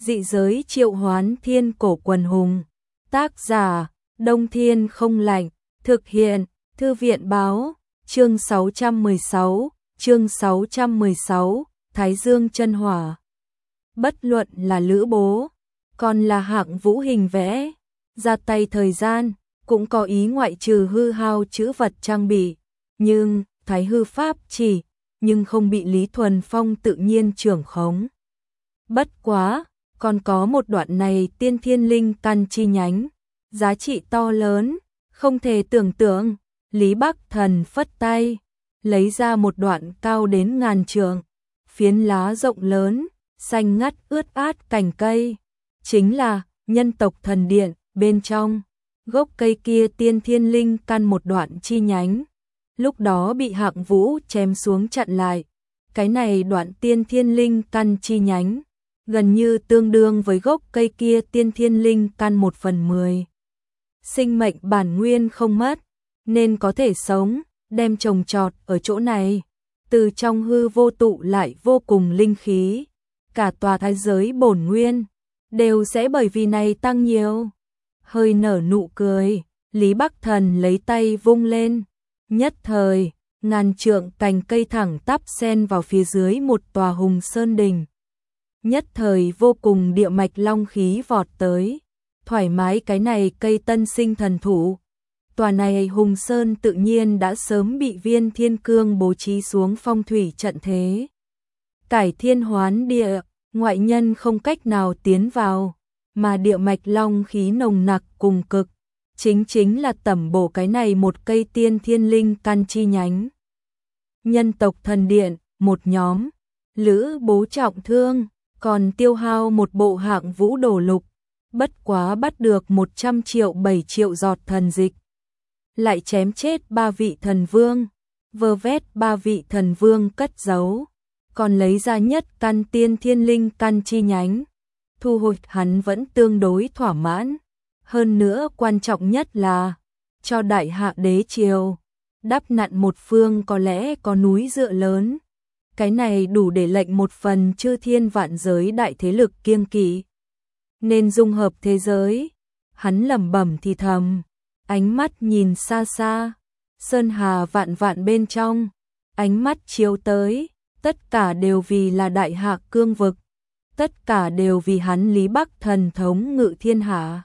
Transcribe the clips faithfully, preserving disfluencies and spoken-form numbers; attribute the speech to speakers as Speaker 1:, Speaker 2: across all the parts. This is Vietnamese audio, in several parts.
Speaker 1: Dị giới triệu hoán thiên cổ quần hùng. Tác giả, Đông Thiên Không Lạnh. Thực hiện, Thư viện Báo. Chương sáu trăm mười sáu, chương sáu trăm mười sáu, Thái Dương chân hỏa. Bất luận là Lữ Bố, còn là Hạng Vũ hình vẽ, ra tay thời gian, cũng có ý ngoại trừ hư hao chữ vật trang bị, nhưng Thái hư pháp chỉ, nhưng không bị Lý Thuần Phong tự nhiên trưởng khống. Bất quá, còn có một đoạn này tiên thiên linh căn chi nhánh, giá trị to lớn, không thể tưởng tượng. Lý Bắc Thần phất tay, lấy ra một đoạn cao đến ngàn trượng, phiến lá rộng lớn, xanh ngắt ướt át cành cây, chính là nhân tộc thần điện. Bên trong gốc cây kia tiên thiên linh căn một đoạn chi nhánh, lúc đó bị Hạng Vũ chém xuống chặn lại. Cái này đoạn tiên thiên linh căn chi nhánh, gần như tương đương với gốc cây kia tiên thiên linh căn một phần mười. Sinh mệnh bản nguyên không mất, nên có thể sống, đem trồng trọt ở chỗ này. Từ trong hư vô tụ lại vô cùng linh khí, cả tòa thái giới bổn nguyên đều sẽ bởi vì này tăng nhiều. Hơi nở nụ cười, Lý Bắc Thần lấy tay vung lên, nhất thời, ngàn trượng cành cây thẳng tắp xen vào phía dưới một tòa hùng sơn đỉnh. Nhất thời vô cùng địa mạch long khí vọt tới, thoải mái. Cái này cây tân sinh thần thụ, tòa này hùng sơn tự nhiên đã sớm bị Viên Thiên Cương bố trí xuống phong thủy trận thế. Cải thiên hoán địa, ngoại nhân không cách nào tiến vào, mà địa mạch long khí nồng nặc cùng cực, chính chính là tẩm bổ cái này một cây tiên thiên linh căn chi nhánh. Nhân tộc thần điện, một nhóm, Lữ Bố trọng thương, còn tiêu hao một bộ Hạng Vũ đổ lục, bất quá bắt được một trăm triệu bảy triệu giọt thần dịch. Lại chém chết ba vị thần vương, vơ vét ba vị thần vương cất giấu, còn lấy ra nhất căn tiên thiên linh căn chi nhánh. Thu hồi hắn vẫn tương đối thỏa mãn, hơn nữa quan trọng nhất là cho Đại Hạ đế triều đắp nặn một phương có lẽ có núi dựa lớn. Cái này đủ để lệnh một phần chư thiên vạn giới đại thế lực kiêng kỵ, nên dung hợp thế giới. Hắn lẩm bẩm thì thầm, ánh mắt nhìn xa xa, sơn hà vạn vạn bên trong, ánh mắt chiếu tới, tất cả đều vì là Đại Hạ cương vực, tất cả đều vì hắn Lý Bắc Thần thống ngự thiên hạ.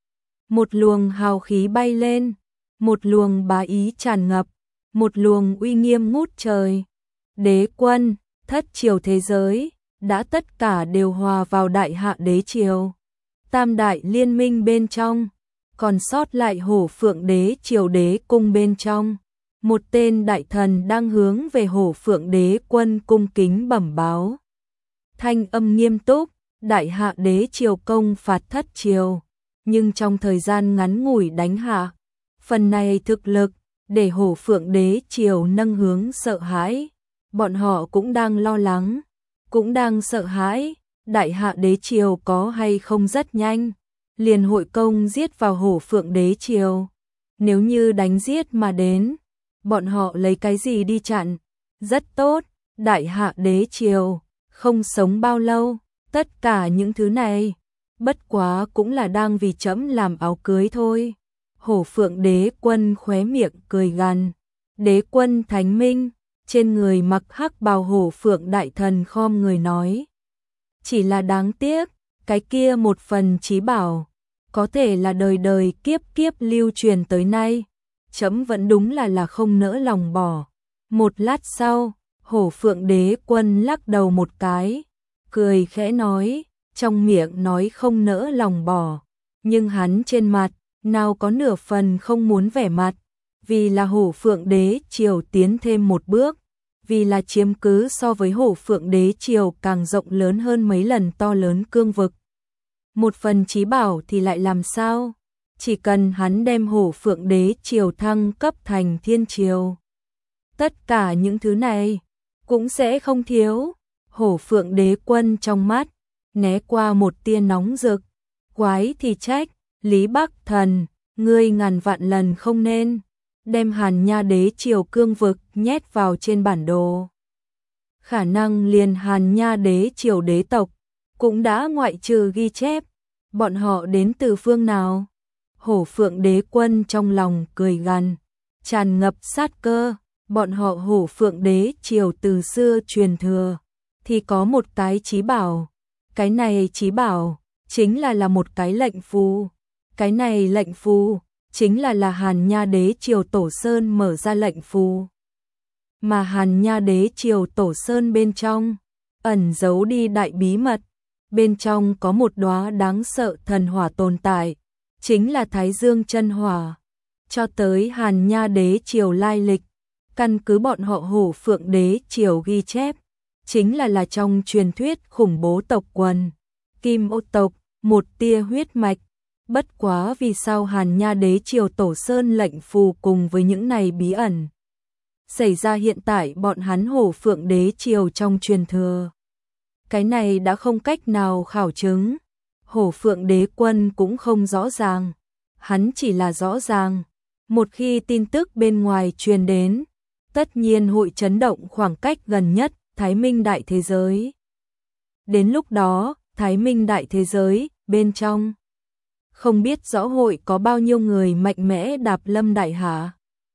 Speaker 1: Một luồng hào khí bay lên, một luồng bá ý tràn ngập, một luồng uy nghiêm ngút trời. Đế quân, thất triều thế giới, đã tất cả đều hòa vào Đại Hạ đế triều. Tam đại liên minh bên trong, còn sót lại Hổ Phượng đế triều đế cung bên trong. Một tên đại thần đang hướng về Hổ Phượng đế quân cung kính bẩm báo. Thanh âm nghiêm túc, Đại Hạ đế triều công phạt thất triều, nhưng trong thời gian ngắn ngủi đánh hạ. Phần này thực lực, để Hổ Phượng đế triều nâng hướng sợ hãi. Bọn họ cũng đang lo lắng, cũng đang sợ hãi, Đại Hạ đế triều có hay không rất nhanh liền hội công giết vào Hổ Phượng đế triều. Nếu như đánh giết mà đến, bọn họ lấy cái gì đi chặn? Rất tốt, Đại Hạ đế triều không sống bao lâu. Tất cả những thứ này, bất quá cũng là đang vì trẫm làm áo cưới thôi. Hổ Phượng đế quân khóe miệng cười gằn. Đế quân thánh minh, trên người mặc hắc bào Hổ Phượng đại thần khom người nói. Chỉ là đáng tiếc, cái kia một phần chí bảo, có thể là đời đời kiếp kiếp lưu truyền tới nay. Trẫm vẫn đúng là là không nỡ lòng bỏ. Một lát sau, Hổ Phượng đế quân lắc đầu một cái, cười khẽ nói, trong miệng nói không nỡ lòng bỏ, nhưng hắn trên mặt, nào có nửa phần không muốn vẻ mặt, vì là Hổ Phượng đế triều tiến thêm một bước, vì là chiếm cứ so với Hổ Phượng đế triều càng rộng lớn hơn mấy lần to lớn cương vực. Một phần chí bảo thì lại làm sao? Chỉ cần hắn đem Hổ Phượng đế triều thăng cấp thành thiên triều, tất cả những thứ này cũng sẽ không thiếu. Hổ Phượng đế quân trong mắt né qua một tia nóng rực, quái thì trách, Lý Bắc Thần, ngươi ngàn vạn lần không nên đem Hàn Nha đế triều cương vực nhét vào trên bản đồ. Khả năng liền Hàn Nha đế triều đế tộc cũng đã ngoại trừ ghi chép. Bọn họ đến từ phương nào? Hổ Phượng Đế Quân trong lòng cười gằn, tràn ngập sát cơ. Bọn họ Hổ Phượng Đế triều từ xưa truyền thừa, thì có một cái chí bảo. Cái này chí bảo chính là là một cái lệnh phù. Cái này lệnh phù chính là là Hàn Nha Đế triều Tổ Sơn mở ra lệnh phù. Mà Hàn Nha Đế triều Tổ Sơn bên trong ẩn giấu đi đại bí mật, bên trong có một đóa đáng sợ thần hỏa tồn tại, chính là Thái Dương chân hỏa. Cho tới Hàn Nha Đế triều lai lịch, căn cứ bọn họ Hổ Phượng Đế triều ghi chép, chính là là trong truyền thuyết khủng bố tộc quần Kim Ô tộc, một tia huyết mạch. Bất quá vì sao Hàn Nha Đế triều Tổ Sơn lệnh phù cùng với những này bí ẩn xảy ra hiện tại bọn hắn Hổ Phượng Đế triều trong truyền thừa. Cái này đã không cách nào khảo chứng. Hổ Phượng Đế Quân cũng không rõ ràng. Hắn chỉ là rõ ràng, một khi tin tức bên ngoài truyền đến, tất nhiên hội chấn động khoảng cách gần nhất Thái Minh đại thế giới. Đến lúc đó, Thái Minh đại thế giới bên trong không biết rõ hội có bao nhiêu người mạnh mẽ đạp lâm đại hạ.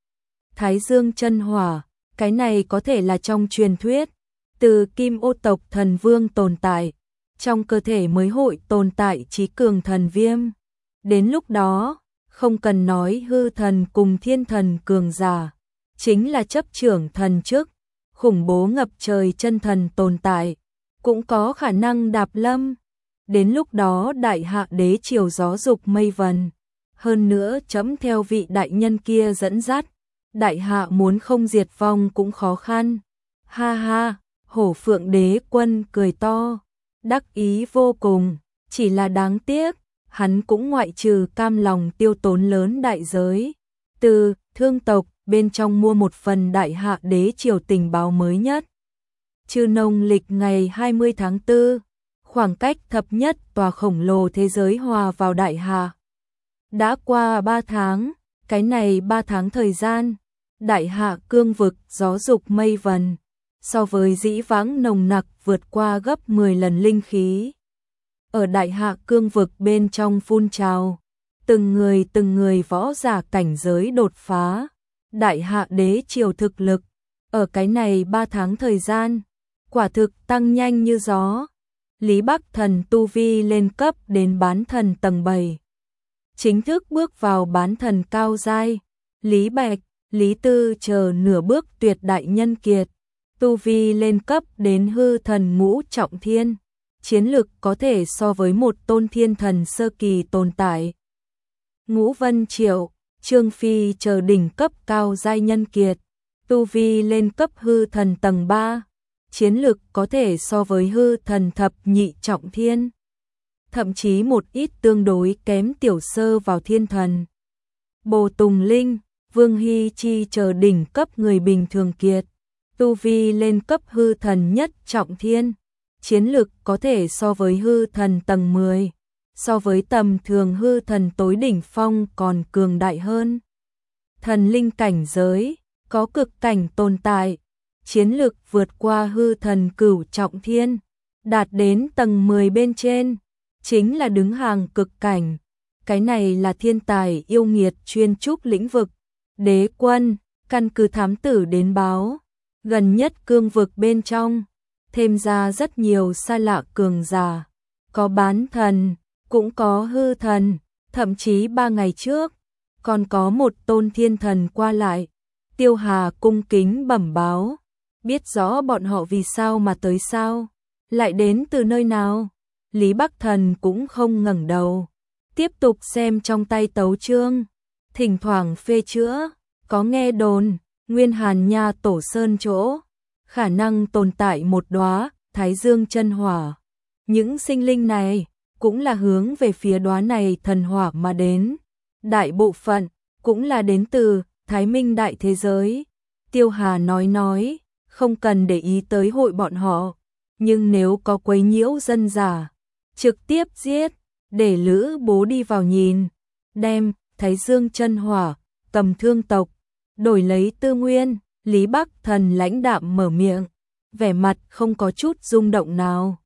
Speaker 1: Thái Dương chân hỏa, cái này có thể là trong truyền thuyết, từ Kim Ô tộc thần vương tồn tại, trong cơ thể mới hội tồn tại trí cường thần viêm. Đến lúc đó, không cần nói hư thần cùng thiên thần cường giả, chính là chấp trưởng thần chức, khủng bố ngập trời chân thần tồn tại, cũng có khả năng đạp lâm. Đến lúc đó đại hạ đế triều gió dục mây vần, hơn nữa chấm theo vị đại nhân kia dẫn dắt, đại hạ muốn không diệt vong cũng khó khăn. Ha ha, Hổ Phượng Đế Quân cười to, đắc ý vô cùng, chỉ là đáng tiếc, hắn cũng ngoại trừ cam lòng tiêu tốn lớn đại giới, từ thương tộc bên trong mua một phần đại hạ đế triều tình báo mới nhất. Chư nông lịch ngày hai mươi tháng tư, khoảng cách thập nhất tòa khổng lồ thế giới hòa vào đại hạ. Đã qua ba tháng, cái này ba tháng thời gian, đại hạ cương vực gió dục mây vần, so với dĩ vãng nồng nặc vượt qua gấp mười lần linh khí. Ở đại hạ cương vực bên trong phun trào, từng người từng người võ giả cảnh giới đột phá, đại hạ đế triều thực lực, ở cái này ba tháng thời gian, quả thực tăng nhanh như gió. Lý Bắc Thần tu vi lên cấp đến bán thần tầng bảy, chính thức bước vào bán thần cao giai. Lý Bạch, Lý Tư chờ nửa bước tuyệt đại nhân kiệt, tu vi lên cấp đến hư thần ngũ trọng thiên, chiến lực có thể so với một tôn thiên thần sơ kỳ tồn tại. Ngũ Vân Triệu, Trương Phi chờ đỉnh cấp cao giai nhân kiệt, tu vi lên cấp hư thần tầng ba, chiến lực có thể so với hư thần thập nhị trọng thiên, thậm chí một ít tương đối kém tiểu sơ vào thiên thần. Bồ Tùng Linh, Vương Hy Chi chờ đỉnh cấp người bình thường kiệt, tu vi lên cấp hư thần nhất trọng thiên, chiến lực có thể so với hư thần tầng mười, so với tầm thường hư thần tối đỉnh phong còn cường đại hơn. Thần linh cảnh giới, có cực cảnh tồn tại, chiến lực vượt qua hư thần cửu trọng thiên, đạt đến tầng mười bên trên, chính là đứng hàng cực cảnh. Cái này là thiên tài yêu nghiệt chuyên trúc lĩnh vực. Đế Quân, căn cứ thám tử đến báo, gần nhất cương vực bên trong, thêm ra rất nhiều xa lạ cường giả, có bán thần, cũng có hư thần, thậm chí ba ngày trước, còn có một tôn thiên thần qua lại. Tiêu Hà cung kính bẩm báo, biết rõ bọn họ vì sao mà tới sao, lại đến từ nơi nào. Lý Bắc Thần cũng không ngẩng đầu, tiếp tục xem trong tay tấu chương, thỉnh thoảng phê chữa, có nghe đồn, nguyên Hàn Nha Tổ Sơn chỗ, khả năng tồn tại một đóa Thái Dương chân hỏa. Những sinh linh này cũng là hướng về phía đóa này thần hỏa mà đến, đại bộ phận cũng là đến từ Thái Minh đại thế giới. Tiêu Hà nói nói, không cần để ý tới hội bọn họ, nhưng nếu có quấy nhiễu dân giả, trực tiếp giết, để Lữ Bố đi vào nhìn, đem Thái Dương chân hỏa, cầm thương tộc, đổi lấy tư nguyên. Lý Bắc Thần lãnh đạm mở miệng, vẻ mặt không có chút rung động nào.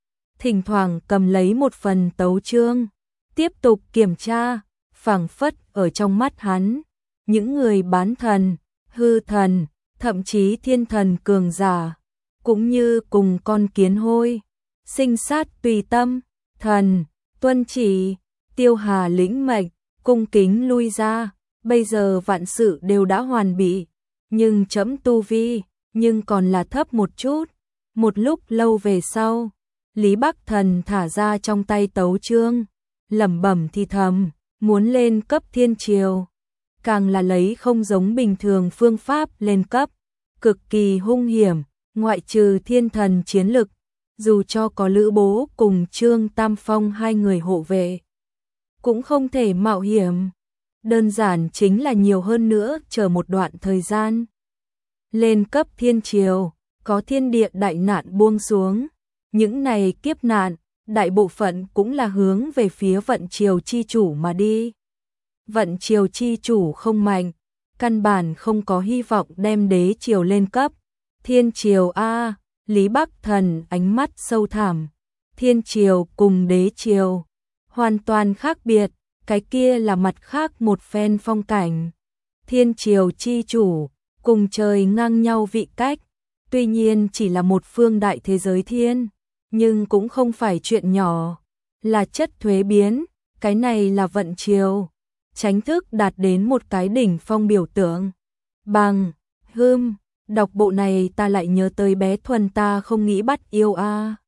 Speaker 1: thỉnh thoảng cầm lấy một phần tấu chương, tiếp tục kiểm tra, phảng phất ở trong mắt hắn, những người bán thần, hư thần, thậm chí thiên thần cường giả, cũng như cùng con kiến hôi, sinh sát tùy tâm, thần, tuân chỉ, Tiêu Hà lĩnh mệnh, cung kính lui ra, bây giờ vạn sự đều đã hoàn bị, nhưng chấm tu vi, nhưng còn là thấp một chút. Một lúc lâu về sau, Lý Bắc Thần thả ra trong tay tấu chương, lẩm bẩm thì thầm, muốn lên cấp thiên triều, càng là lấy không giống bình thường phương pháp lên cấp, cực kỳ hung hiểm, ngoại trừ thiên thần chiến lực, dù cho có Lữ Bố cùng Trương Tam Phong hai người hộ vệ, cũng không thể mạo hiểm, đơn giản chính là nhiều hơn nữa chờ một đoạn thời gian. Lên cấp thiên triều, có thiên địa đại nạn buông xuống, những này kiếp nạn, đại bộ phận cũng là hướng về phía vận triều chi chủ mà đi. Vận triều chi chủ không mạnh, căn bản không có hy vọng đem đế triều lên cấp. Thiên triều a, Lý Bắc Thần ánh mắt sâu thẳm. Thiên triều cùng đế triều hoàn toàn khác biệt, cái kia là mặt khác một phen phong cảnh. Thiên triều chi chủ cùng trời ngang nhau vị cách, tuy nhiên chỉ là một phương đại thế giới thiên, nhưng cũng không phải chuyện nhỏ, là chất thuế biến, cái này là vận triều, chính thức đạt đến một cái đỉnh phong biểu tượng. Bằng, hưm, đọc bộ này ta lại nhớ tới bé Thuần ta không nghĩ bắt yêu a.